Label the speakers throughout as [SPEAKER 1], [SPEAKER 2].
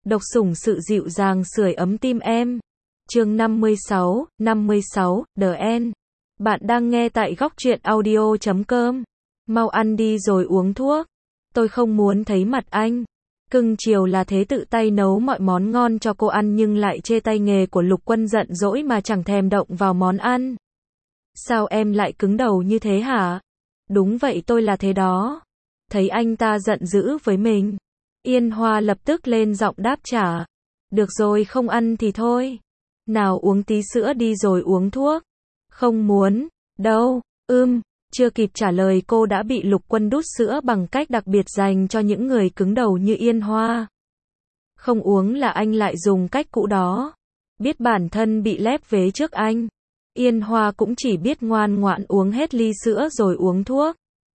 [SPEAKER 1] Độc sủng sự dịu dàng sưởi ấm tim em. Chương 56, The End. Bạn đang nghe tại góc truyện audio.com. Mau ăn đi rồi uống thuốc. Tôi không muốn thấy mặt anh. Cưng chiều là thế, tự tay nấu mọi món ngon cho cô ăn nhưng lại chê tay nghề của Lục Quân, giận dỗi mà chẳng thèm động vào món ăn. Sao em lại cứng đầu như thế hả? Đúng vậy, tôi là thế đó. Thấy anh ta giận dữ với mình, Yên Hoa lập tức lên giọng đáp trả. Được rồi, không ăn thì thôi. Nào uống tí sữa đi rồi uống thuốc. Không muốn. Đâu. Chưa kịp trả lời cô đã bị Lục Quân đút sữa bằng cách đặc biệt dành cho những người cứng đầu như Yên Hoa. Không uống là anh lại dùng cách cũ đó. Biết bản thân bị lép vế trước anh, Yên Hoa cũng chỉ biết ngoan ngoãn uống hết ly sữa rồi uống thuốc.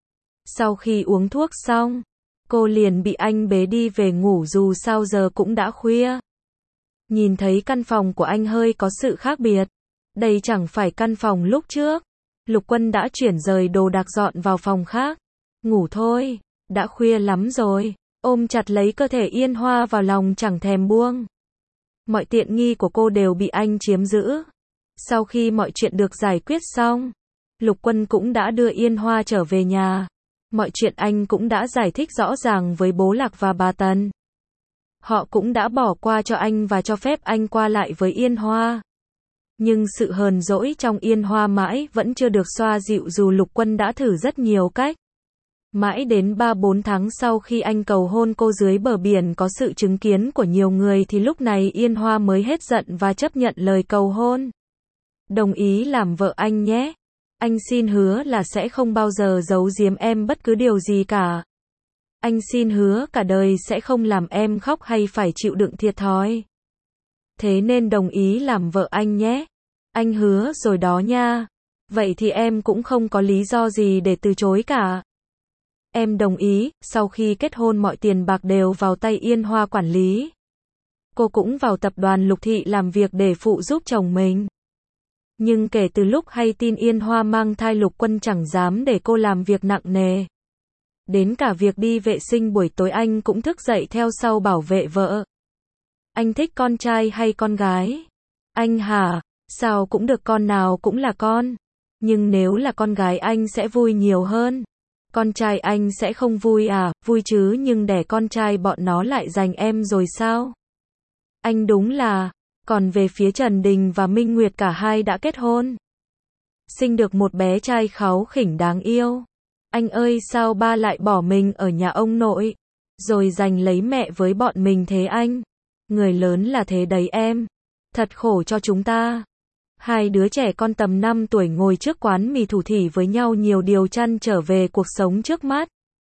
[SPEAKER 1] Sau khi uống thuốc xong, cô liền bị anh bế đi về ngủ, dù sao giờ cũng đã khuya. Nhìn thấy căn phòng của anh hơi có sự khác biệt. Đây chẳng phải căn phòng lúc trước. Lục Quân đã chuyển rời đồ đạc dọn vào phòng khác. Ngủ thôi, đã khuya lắm rồi. Ôm chặt lấy cơ thể Yên Hoa vào lòng chẳng thèm buông. Mọi tiện nghi của cô đều bị anh chiếm giữ. Sau khi mọi chuyện được giải quyết xong, Lục Quân cũng đã đưa Yên Hoa trở về nhà. Mọi chuyện anh cũng đã giải thích rõ ràng với bố Lạc và bà Tần. Họ cũng đã bỏ qua cho anh và cho phép anh qua lại với Yên Hoa. Nhưng sự hờn dỗi trong Yên Hoa mãi vẫn chưa được xoa dịu dù Lục Quân đã thử rất nhiều cách. Mãi đến 3-4 tháng sau khi anh cầu hôn cô dưới bờ biển có sự chứng kiến của nhiều người thì lúc này Yên Hoa mới hết giận và chấp nhận lời cầu hôn. Đồng ý làm vợ anh nhé. Anh xin hứa là sẽ không bao giờ giấu giếm em bất cứ điều gì cả. Anh xin hứa cả đời sẽ không làm em khóc hay phải chịu đựng thiệt thòi. Thế nên đồng ý làm vợ anh nhé. Anh hứa rồi đó nha. Vậy thì em cũng không có lý do gì để từ chối cả. Em đồng ý. Sau khi kết hôn mọi tiền bạc đều vào tay Yên Hoa quản lý. Cô cũng vào tập đoàn Lục Thị làm việc để phụ giúp chồng mình. Nhưng kể từ lúc hay tin Yên Hoa mang thai, Lục Quân chẳng dám để cô làm việc nặng nề. Đến cả việc đi vệ sinh buổi tối anh cũng thức dậy theo sau bảo vệ vợ. Anh thích con trai hay con gái? Anh hả? Sao cũng được, con nào cũng là con. Nhưng nếu là con gái anh sẽ vui nhiều hơn. Con trai anh sẽ không vui à? Vui chứ, nhưng đẻ con trai bọn nó lại giành em rồi sao? Anh đúng là... Còn về phía Trần Đình và Minh Nguyệt, cả hai đã kết hôn. Sinh được một bé trai kháu khỉnh đáng yêu. Anh ơi, sao ba lại bỏ mình ở nhà ông nội, rồi giành lấy mẹ với bọn mình thế anh? Người lớn là thế đấy em. Thật khổ cho chúng ta. Hai đứa trẻ con tầm 5 tuổi ngồi trước quán mì thủ thỉ với nhau, nhiều điều trăn trở về cuộc sống trước mắt.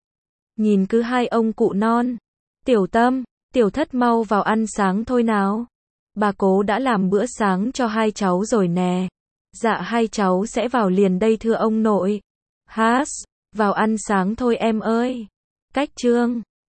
[SPEAKER 1] Nhìn cứ hai ông cụ non. Tiểu Tâm, Tiểu Thất mau vào ăn sáng thôi nào. Bà cố đã làm bữa sáng cho hai cháu rồi nè. Dạ hai cháu sẽ vào liền đây thưa ông nội. Vào ăn sáng thôi em ơi. Cách chương